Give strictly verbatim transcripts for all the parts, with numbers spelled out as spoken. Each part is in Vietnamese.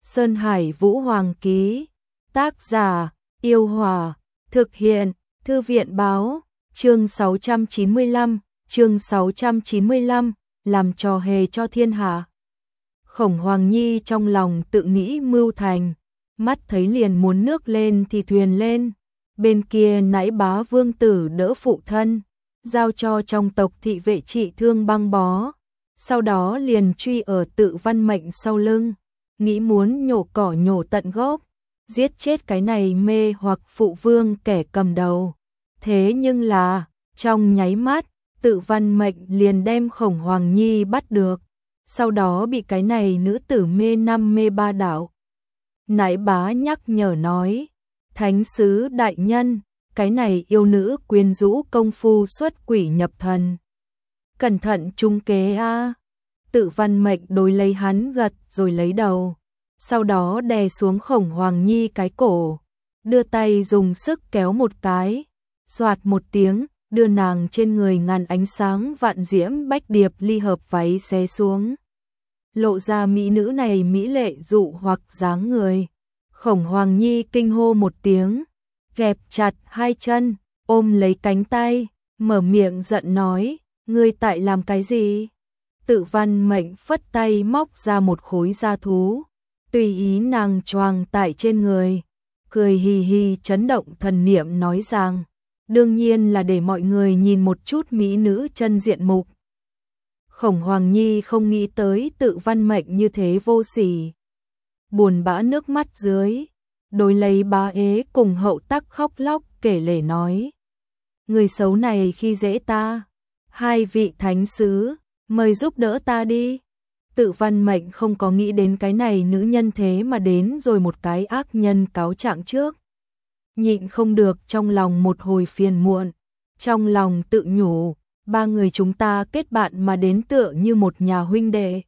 Sơn Hải Vũ Hoàng ký. Tác giả, Yêu Hòa. Thực hiện, Thư viện Báo. Chương sáu trăm chín mươi lăm, chương sáu trăm chín mươi lăm, làm trò hề cho thiên hạ. Khổng Hoàng Nhi trong lòng tự nghĩ mưu thành, mắt thấy liền muốn nước lên thì thuyền lên. Bên kia nãi bá vương tử đỡ phụ thân, giao cho trong tộc thị vệ trị thương băng bó. Sau đó liền truy ở Tự Văn Mệnh sau lưng, nghĩ muốn nhổ cỏ nhổ tận gốc, giết chết cái này mê hoặc phụ vương kẻ cầm đầu. Thế nhưng là, trong nháy mắt, Tự Văn Mệnh liền đem Khổng Hoàng Nhi bắt được, sau đó bị cái này nữ tử mê năm mê ba đảo. Nãi bá nhắc nhở nói, thánh sứ đại nhân, cái này yêu nữ quyến rũ công phu xuất quỷ nhập thần. Cẩn thận trung kế a. Tự Văn Mệnh đối lấy hắn gật rồi lấy đầu, sau đó đè xuống Khổng Hoàng Nhi cái cổ, đưa tay dùng sức kéo một cái, xoạt một tiếng, đưa nàng trên người ngàn ánh sáng vạn diễm bách điệp ly hợp váy xé xuống. Lộ ra mỹ nữ này mỹ lệ dụ hoặc dáng người. Khổng Hoàng Nhi kinh hô một tiếng, kẹp chặt hai chân, ôm lấy cánh tay, mở miệng giận nói, ngươi tại làm cái gì? Tự Văn Mệnh phất tay móc ra một khối da thú, tùy ý nàng choàng tại trên người, cười hì hì chấn động thần niệm nói rằng, đương nhiên là để mọi người nhìn một chút mỹ nữ chân diện mục. Khổng Hoàng Nhi không nghĩ tới Tự Văn Mệnh như thế vô sỉ, buồn bã nước mắt dưới, đối lấy bá ế cùng Hậu Tắc khóc lóc kể lể nói, người xấu này khi dễ ta, hai vị thánh sứ, mời giúp đỡ ta đi. Tự Văn Mệnh không có nghĩ đến cái này nữ nhân thế mà đến rồi một cái ác nhân cáo trạng trước. Nhịn không được trong lòng một hồi phiền muộn, trong lòng tự nhủ, ba người chúng ta kết bạn mà đến tựa như một nhà huynh đệ,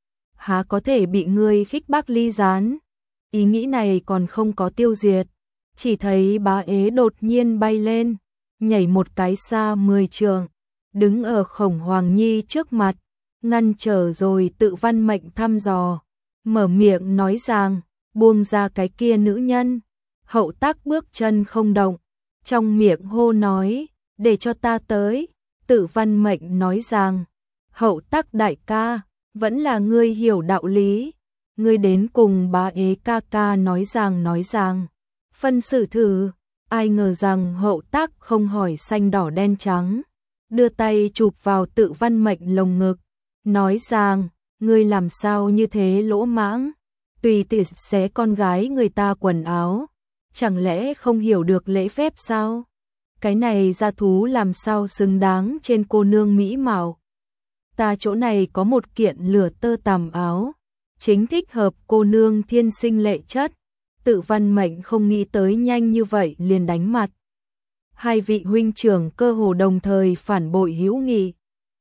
há có thể bị ngươi khích bác ly gián. Ý nghĩ này còn không có tiêu diệt, chỉ thấy bá ế đột nhiên bay lên, nhảy một cái xa mười trượng, đứng ở Khổng Hoàng Nhi trước mặt, ngăn trở rồi Tự Văn Mệnh thăm dò, mở miệng nói rằng, buông ra cái kia nữ nhân. Hậu Tắc bước chân không động, trong miệng hô nói, để cho ta tới. Tự Văn Mệnh nói rằng, Hậu Tắc đại ca, vẫn là ngươi hiểu đạo lý, ngươi đến cùng bá ế ca ca nói rằng nói rằng, phân xử thử. Ai ngờ rằng Hậu Tắc không hỏi xanh đỏ đen trắng, đưa tay chụp vào Tự Văn Mệnh lồng ngực, nói rằng, ngươi làm sao như thế lỗ mãng, tùy tiện xé con gái người ta quần áo, chẳng lẽ không hiểu được lễ phép sao? Cái này gia thú làm sao xứng đáng trên cô nương mỹ mạo. Ta chỗ này có một kiện lửa tơ tằm áo, chính thích hợp cô nương thiên sinh lệ chất. Tự Văn Mệnh không nghĩ tới nhanh như vậy liền đánh mặt. Hai vị huynh trưởng cơ hồ đồng thời phản bội hữu nghị.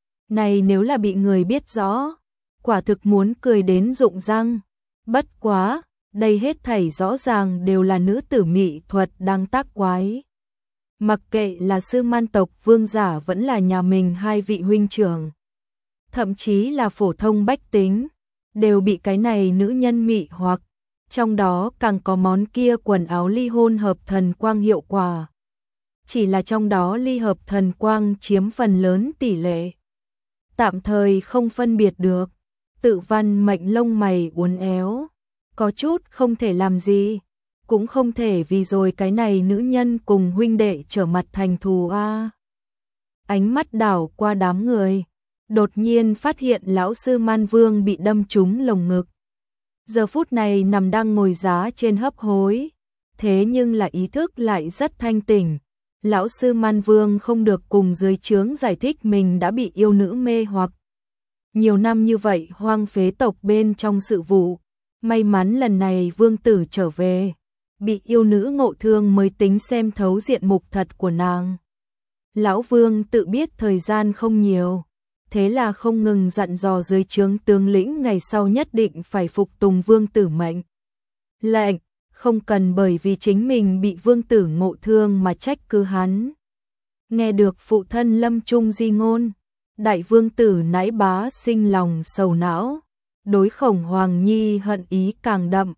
Này nếu là bị người biết rõ, quả thực muốn cười đến rụng răng. Bất quá, đây hết thảy rõ ràng đều là nữ tử mỹ thuật đang tác quái. Mặc kệ là Sư Man tộc vương giả vẫn là nhà mình hai vị huynh trưởng, thậm chí là phổ thông bách tính, đều bị cái này nữ nhân mị hoặc, trong đó càng có món kia quần áo ly hôn hợp thần quang hiệu quả. Chỉ là trong đó ly hợp thần quang chiếm phần lớn tỷ lệ, tạm thời không phân biệt được. Tự Văn Mệnh lông mày uốn éo, có chút không thể làm gì, cũng không thể vì rồi cái này nữ nhân cùng huynh đệ trở mặt thành thù a. Ánh mắt đảo qua đám người, đột nhiên phát hiện lão sư Man Vương bị đâm trúng lồng ngực. Giờ phút này nằm đang ngồi giá trên hấp hối, thế nhưng là ý thức lại rất thanh tỉnh. Lão sư Man Vương không được cùng dưới trướng giải thích mình đã bị yêu nữ mê hoặc. Nhiều năm như vậy hoang phế tộc bên trong sự vụ, may mắn lần này vương tử trở về, bị yêu nữ ngộ thương mới tính xem thấu diện mục thật của nàng. Lão vương tự biết thời gian không nhiều, thế là không ngừng dặn dò dưới trướng tướng lĩnh ngày sau nhất định phải phục tùng vương tử mệnh lệnh, không cần bởi vì chính mình bị vương tử ngộ thương mà trách cứ hắn. Nghe được phụ thân lâm trung di ngôn, đại vương tử nãi bá sinh lòng sầu não, đối Khổng Hoàng Nhi hận ý càng đậm,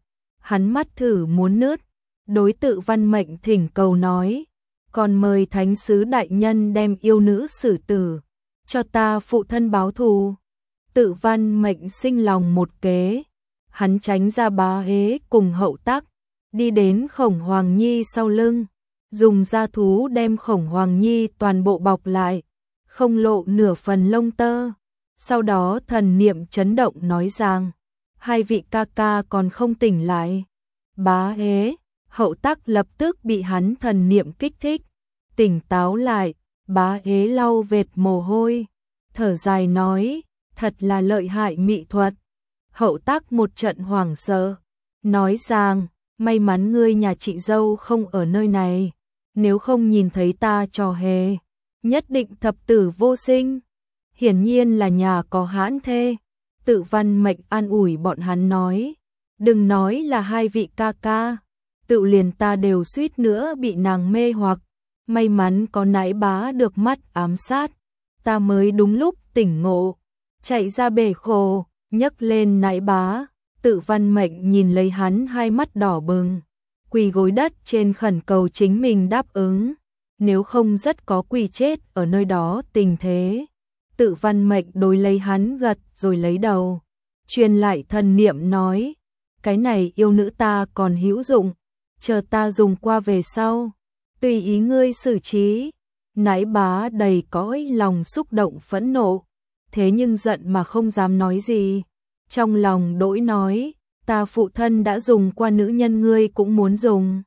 Hắn mắt thử muốn nứt, đối Tự Văn Mệnh thỉnh cầu nói, còn mời thánh sứ đại nhân đem yêu nữ xử tử, cho ta phụ thân báo thù. Tự Văn Mệnh sinh lòng một kế, hắn tránh ra Bá Ế cùng Hậu Tắc, đi đến Khổng Hoàng Nhi sau lưng, dùng da thú đem Khổng Hoàng Nhi toàn bộ bọc lại, không lộ nửa phần lông tơ. Sau đó thần niệm chấn động nói rằng, hai vị ca ca còn không tỉnh lại. Bá Ế, Hậu Tắc lập tức bị hắn thần niệm kích thích, tỉnh táo lại. Bá Ế lau vệt mồ hôi, thở dài nói, thật là lợi hại mị thuật. Hậu Tắc một trận hoảng sợ, nói rằng, may mắn ngươi nhà chị dâu không ở nơi này, nếu không nhìn thấy ta trò hề, nhất định thập tử vô sinh. Hiển nhiên là nhà có hãn thê. Tự Văn Mệnh an ủi bọn hắn nói, đừng nói là hai vị ca ca, tự liền ta đều suýt nữa bị nàng mê hoặc, may mắn có nãi bá được mắt ám sát, ta mới đúng lúc tỉnh ngộ, chạy ra bể khổ, nhấc lên nãi bá. Tự Văn Mệnh nhìn lấy hắn hai mắt đỏ bừng, quỳ gối đất trên khẩn cầu chính mình đáp ứng, nếu không rất có quỳ chết ở nơi đó tình thế. Tự Văn Mệnh đối lấy hắn gật rồi lấy đầu, truyền lại thần niệm nói, cái này yêu nữ ta còn hữu dụng, chờ ta dùng qua về sau, tùy ý ngươi xử trí. Nãi bá đầy cõi lòng xúc động phẫn nộ, thế nhưng giận mà không dám nói gì. Trong lòng đỗi nói, ta phụ thân đã dùng qua nữ nhân ngươi cũng muốn dùng.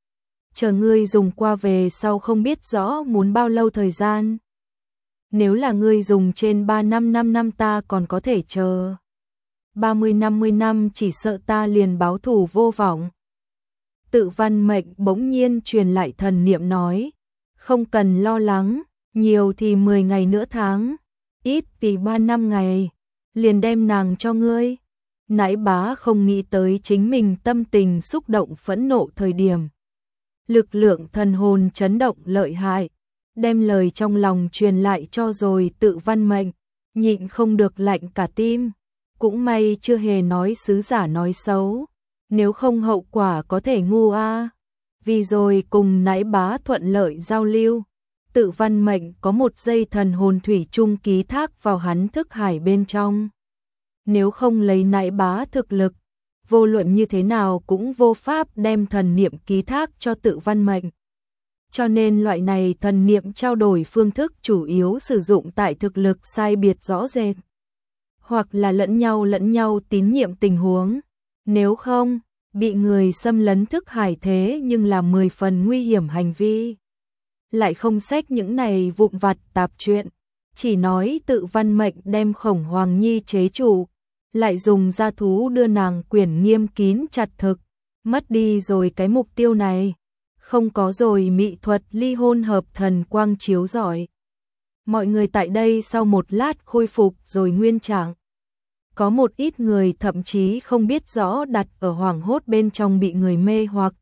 Chờ ngươi dùng qua về sau không biết rõ muốn bao lâu thời gian. Nếu là ngươi dùng trên ba năm năm năm ta còn có thể chờ. ba mươi năm mươi năm chỉ sợ ta liền báo thù vô vọng. Tự Văn Mệnh bỗng nhiên truyền lại thần niệm nói, không cần lo lắng, nhiều thì mười ngày nửa tháng, ít thì ba năm ngày, liền đem nàng cho ngươi. Nãi bá không nghĩ tới chính mình tâm tình xúc động phẫn nộ thời điểm. Lực lượng thần hồn chấn động lợi hại, đem lời trong lòng truyền lại cho rồi Tự Văn Mệnh, nhịn không được lạnh cả tim. Cũng may chưa hề nói sứ giả nói xấu, nếu không hậu quả có thể ngu a. Vì rồi cùng nãi bá thuận lợi giao lưu, Tự Văn Mệnh có một giây thần hồn thủy chung ký thác vào hắn thức hải bên trong. Nếu không lấy nãi bá thực lực, vô luận như thế nào cũng vô pháp đem thần niệm ký thác cho Tự Văn Mệnh. Cho nên loại này thần niệm trao đổi phương thức chủ yếu sử dụng tại thực lực sai biệt rõ rệt, hoặc là lẫn nhau lẫn nhau tín nhiệm tình huống. Nếu không, bị người xâm lấn thức hải thế nhưng là mười phần nguy hiểm hành vi. Lại không xét những này vụn vặt tạp chuyện, chỉ nói Tự Văn Mệnh đem Khổng Hoàng Nhi chế trụ, lại dùng gia thú đưa nàng quyển nghiêm kín chặt thực, mất đi rồi cái mục tiêu này, không có rồi mị thuật ly hôn hợp thần quang chiếu rọi. Mọi người tại đây sau một lát khôi phục rồi nguyên trạng. Có một ít người thậm chí không biết rõ đặt ở hoảng hốt bên trong bị người mê hoặc.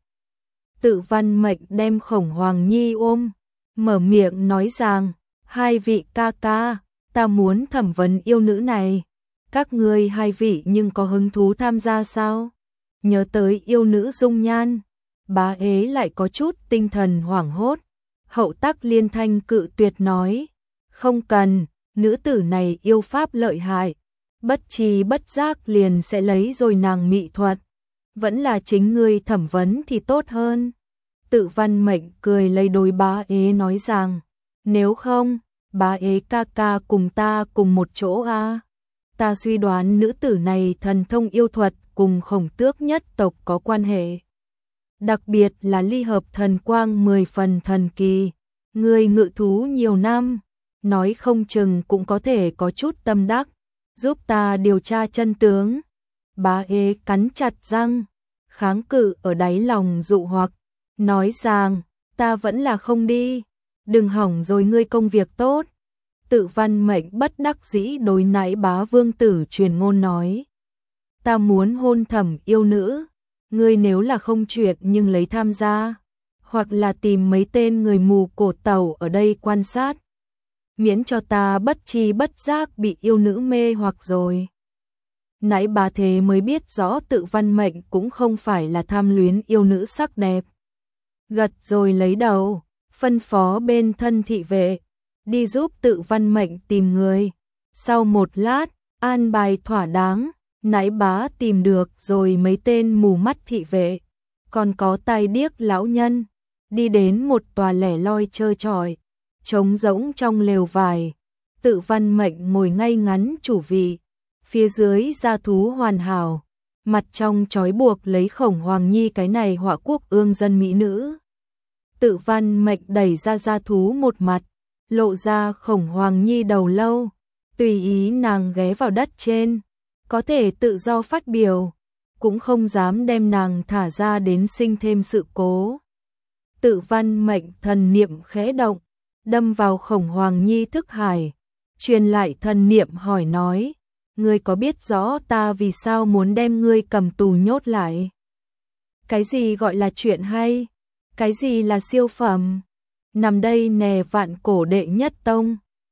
Tự Văn Mệnh đem Khổng Hoàng Nhi ôm, mở miệng nói rằng, hai vị ca ca, ta muốn thẩm vấn yêu nữ này. Các ngươi hai vị nhưng có hứng thú tham gia sao? Nhớ tới yêu nữ dung nhan, Bá Ế lại có chút tinh thần hoảng hốt. Hậu Tắc liên thanh cự tuyệt nói, không cần, nữ tử này yêu pháp lợi hại, bất tri bất giác liền sẽ lấy rồi nàng mị thuật, vẫn là chính ngươi thẩm vấn thì tốt hơn. Tự Văn Mệnh cười lấy đôi Bá Ế nói rằng, nếu không, Bá Ế ca ca cùng ta cùng một chỗ a. Ta suy đoán nữ tử này thần thông yêu thuật cùng Khổng Tước nhất tộc có quan hệ. Đặc biệt là ly hợp thần quang mười phần thần kỳ, người ngự thú nhiều năm, nói không chừng cũng có thể có chút tâm đắc, giúp ta điều tra chân tướng. Bá Ế cắn chặt răng, kháng cự ở đáy lòng dụ hoặc, nói rằng, ta vẫn là không đi, đừng hỏng rồi ngươi công việc tốt. Tự Văn Mệnh bất đắc dĩ đối nãi bá vương tử truyền ngôn nói, ta muốn hôn thẩm yêu nữ, ngươi nếu là không chuyện nhưng lấy tham gia, hoặc là tìm mấy tên người mù cổ tàu ở đây quan sát, miễn cho ta bất chi bất giác bị yêu nữ mê hoặc rồi. Nãi Bá thế mới biết rõ Tự Văn Mệnh cũng không phải là tham luyến yêu nữ sắc đẹp. Gật rồi lấy đầu, phân phó bên thân thị vệ, đi giúp Tự Văn Mệnh tìm người. Sau một lát, an bài thỏa đáng, Nãi Bá tìm được rồi mấy tên mù mắt thị vệ, còn có tai điếc lão nhân, đi đến một tòa lẻ loi trơ trọi, trống rỗng trong lều vải. Tự Văn Mệnh ngồi ngay ngắn chủ vị, phía dưới gia thú hoàn hảo, mặt trong trói buộc lấy Khổng Hoàng Nhi cái này họa quốc ương dân mỹ nữ. Tự Văn Mệnh đẩy ra gia thú một mặt, lộ ra Khổng Hoàng Nhi đầu lâu, tùy ý nàng ghé vào đất trên, có thể tự do phát biểu, cũng không dám đem nàng thả ra đến sinh thêm sự cố. Tự Văn Mệnh thần niệm khẽ động, đâm vào Khổng Hoàng Nhi thức hải, truyền lại thần niệm hỏi nói, ngươi có biết rõ ta vì sao muốn đem ngươi cầm tù nhốt lại? Cái gì gọi là chuyện hay? Cái gì là siêu phẩm? Nằm đây nè vạn cổ đệ nhất tông,